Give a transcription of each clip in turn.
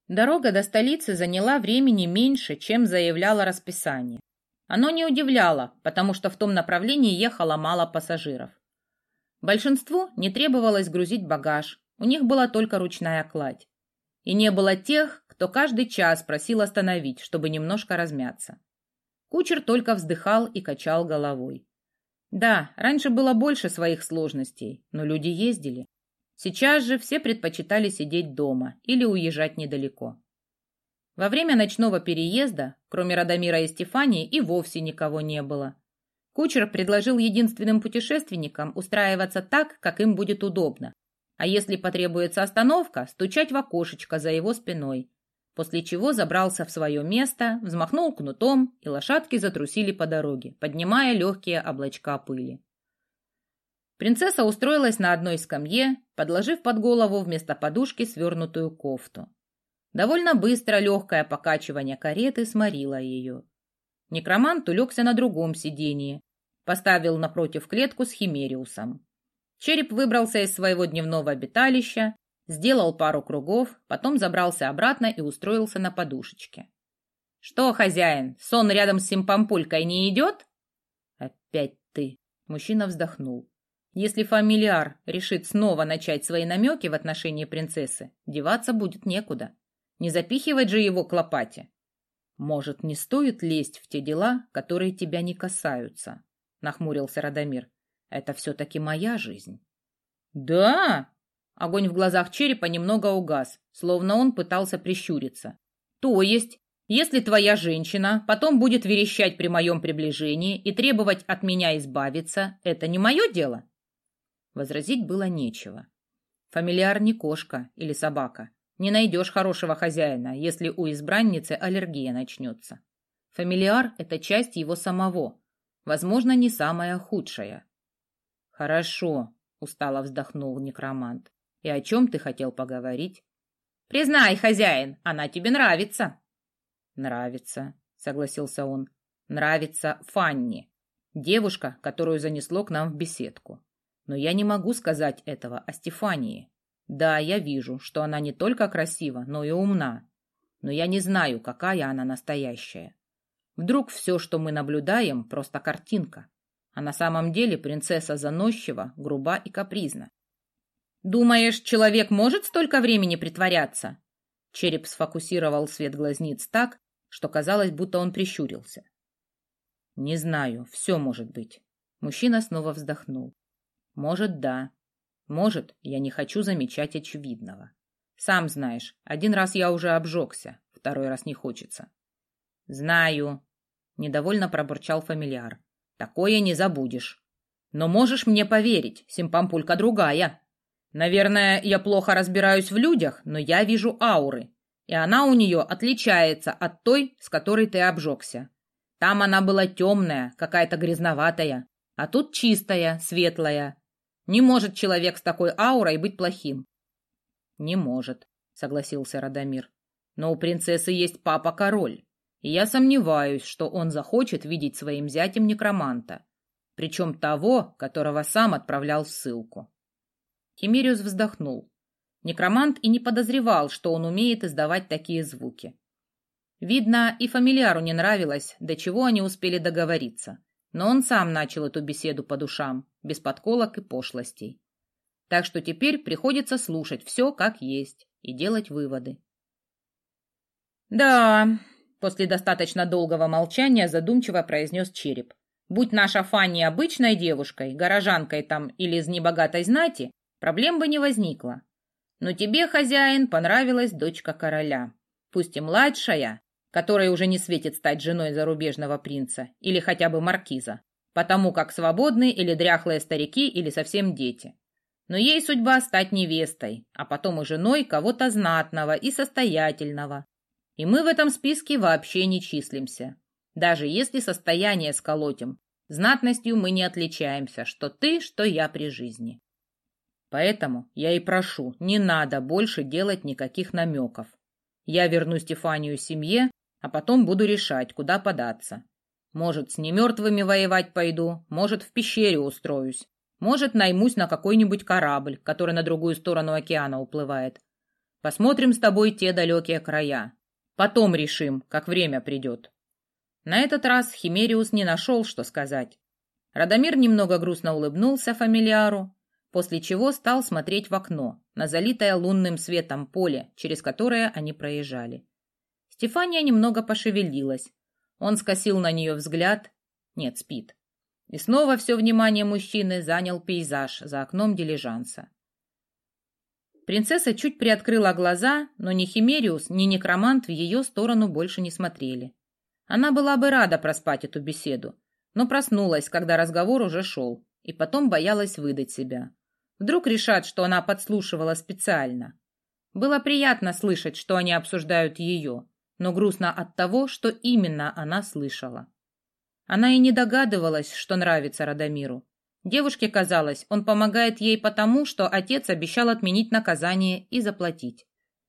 Дорога до столицы заняла времени меньше, чем заявляло расписание. Оно не удивляло, потому что в том направлении ехало мало пассажиров. Большинству не требовалось грузить багаж, у них была только ручная кладь. И не было тех, кто каждый час просил остановить, чтобы немножко размяться. Кучер только вздыхал и качал головой. Да, раньше было больше своих сложностей, но люди ездили. Сейчас же все предпочитали сидеть дома или уезжать недалеко. Во время ночного переезда, кроме Радомира и Стефании, и вовсе никого не было. Кучер предложил единственным путешественникам устраиваться так, как им будет удобно, а если потребуется остановка, стучать в окошечко за его спиной, после чего забрался в свое место, взмахнул кнутом, и лошадки затрусили по дороге, поднимая легкие облачка пыли. Принцесса устроилась на одной скамье, подложив под голову вместо подушки свернутую кофту. Довольно быстро легкое покачивание кареты сморило ее. Некромант улегся на другом сиденье, поставил напротив клетку с Химериусом. Череп выбрался из своего дневного обиталища, сделал пару кругов, потом забрался обратно и устроился на подушечке. — Что, хозяин, сон рядом с Симпампулькой не идет? — Опять ты. Мужчина вздохнул. Если фамильяр решит снова начать свои намеки в отношении принцессы, деваться будет некуда. Не запихивать же его к лопате. Может, не стоит лезть в те дела, которые тебя не касаются, нахмурился Радомир. Это все-таки моя жизнь. Да? Огонь в глазах черепа немного угас, словно он пытался прищуриться. То есть, если твоя женщина потом будет верещать при моем приближении и требовать от меня избавиться, это не мое дело? Возразить было нечего. Фамильяр не кошка или собака. Не найдешь хорошего хозяина, если у избранницы аллергия начнется. Фамильяр – это часть его самого, возможно, не самая худшая. Хорошо, устало вздохнул некромант. И о чем ты хотел поговорить? Признай, хозяин, она тебе нравится. Нравится, согласился он. Нравится Фанни, девушка, которую занесло к нам в беседку. Но я не могу сказать этого о Стефании. Да, я вижу, что она не только красива, но и умна. Но я не знаю, какая она настоящая. Вдруг все, что мы наблюдаем, просто картинка. А на самом деле принцесса заносчива, груба и капризна. «Думаешь, человек может столько времени притворяться?» Череп сфокусировал свет глазниц так, что казалось, будто он прищурился. «Не знаю, все может быть». Мужчина снова вздохнул. «Может, да. Может, я не хочу замечать очевидного. Сам знаешь, один раз я уже обжегся, второй раз не хочется». «Знаю», — недовольно пробурчал фамильяр. «Такое не забудешь. Но можешь мне поверить, Симпампулька другая. Наверное, я плохо разбираюсь в людях, но я вижу ауры, и она у нее отличается от той, с которой ты обжегся. Там она была темная, какая-то грязноватая, а тут чистая, светлая. Не может человек с такой аурой быть плохим». «Не может», — согласился Радомир. «Но у принцессы есть папа-король, и я сомневаюсь, что он захочет видеть своим зятем некроманта, причем того, которого сам отправлял в ссылку». Химериус вздохнул. Некромант и не подозревал, что он умеет издавать такие звуки. Видно, и фамильяру не нравилось, до чего они успели договориться. Но он сам начал эту беседу по душам, без подколок и пошлостей. Так что теперь приходится слушать все как есть и делать выводы. «Да», — после достаточно долгого молчания задумчиво произнес череп. «Будь наша Фанни обычной девушкой, горожанкой там или из небогатой знати, проблем бы не возникло. Но тебе, хозяин, понравилась дочка короля. Пусть и младшая, которой уже не светит стать женой зарубежного принца или хотя бы маркиза, потому как свободны или дряхлые старики, или совсем дети. Но ей судьба стать невестой, а потом и женой кого-то знатного и состоятельного. И мы в этом списке вообще не числимся. Даже если состояние сколотим, знатностью мы не отличаемся, что ты, что я при жизни. Поэтому я и прошу, не надо больше делать никаких намеков. Я верну Стефанию семье, а потом буду решать, куда податься. Может, с немертвыми воевать пойду, может, в пещере устроюсь, может, наймусь на какой-нибудь корабль, который на другую сторону океана уплывает. Посмотрим с тобой те далекие края. Потом решим, как время придет». На этот раз Химериус не нашел, что сказать. Радомир немного грустно улыбнулся фамильяру, после чего стал смотреть в окно, на залитое лунным светом поле, через которое они проезжали. Стефания немного пошевелилась. Он скосил на нее взгляд. Нет, спит. И снова все внимание мужчины занял пейзаж за окном дилижанса. Принцесса чуть приоткрыла глаза, но ни Химериус, ни некромант в ее сторону больше не смотрели. Она была бы рада проспать эту беседу, но проснулась, когда разговор уже шел, и потом боялась выдать себя. Вдруг решат, что она подслушивала специально. Было приятно слышать, что они обсуждают ее, но грустно от того, что именно она слышала. Она и не догадывалась, что нравится Радомиру. Девушке казалось, он помогает ей потому, что отец обещал отменить наказание и заплатить.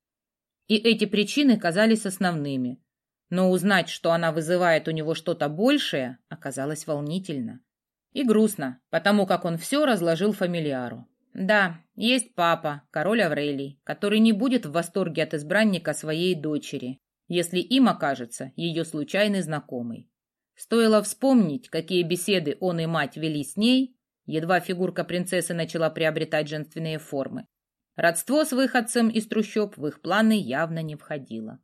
И эти причины казались основными. Но узнать, что она вызывает у него что-то большее, оказалось волнительно. И грустно, потому как он все разложил фамильяру. Да, есть папа, король Аврелий, который не будет в восторге от избранника своей дочери, если им окажется ее случайный знакомый. Стоило вспомнить, какие беседы он и мать вели с ней, едва фигурка принцессы начала приобретать женственные формы. Родство с выходцем из трущоб в их планы явно не входило.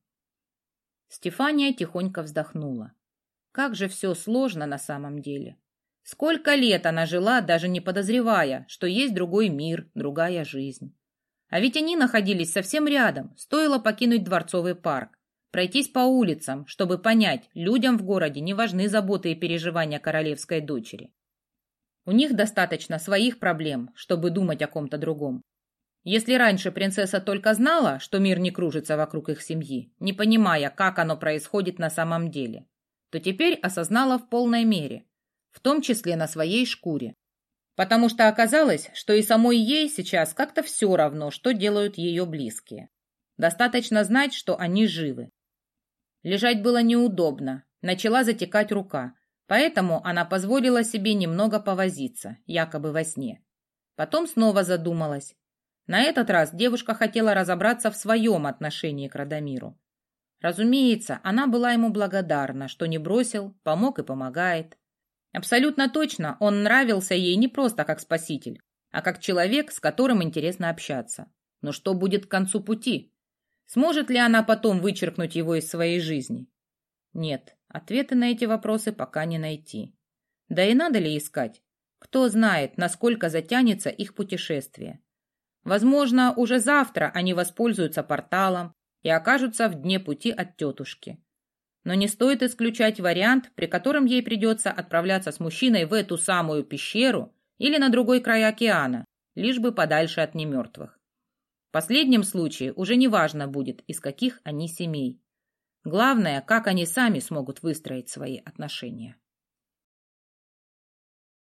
Стефания тихонько вздохнула. Как же все сложно на самом деле. Сколько лет она жила, даже не подозревая, что есть другой мир, другая жизнь. А ведь они находились совсем рядом, стоило покинуть Дворцовый парк, пройтись по улицам, чтобы понять, людям в городе не важны заботы и переживания королевской дочери. У них достаточно своих проблем, чтобы думать о ком-то другом. Если раньше принцесса только знала, что мир не кружится вокруг их семьи, не понимая, как оно происходит на самом деле, то теперь осознала в полной мере, в том числе на своей шкуре. Потому что оказалось, что и самой ей сейчас как-то все равно, что делают ее близкие. Достаточно знать, что они живы. Лежать было неудобно, начала затекать рука, поэтому она позволила себе немного повозиться, якобы во сне. Потом снова задумалась. На этот раз девушка хотела разобраться в своем отношении к Радомиру. Разумеется, она была ему благодарна, что не бросил, помог и помогает. Абсолютно точно он нравился ей не просто как спаситель, а как человек, с которым интересно общаться. Но что будет к концу пути? Сможет ли она потом вычеркнуть его из своей жизни? Нет, ответы на эти вопросы пока не найти. Да и надо ли искать? Кто знает, насколько затянется их путешествие. Возможно, уже завтра они воспользуются порталом и окажутся в дне пути от тетушки. Но не стоит исключать вариант, при котором ей придется отправляться с мужчиной в эту самую пещеру или на другой край океана, лишь бы подальше от немертвых. В последнем случае уже не важно будет, из каких они семей. Главное, как они сами смогут выстроить свои отношения.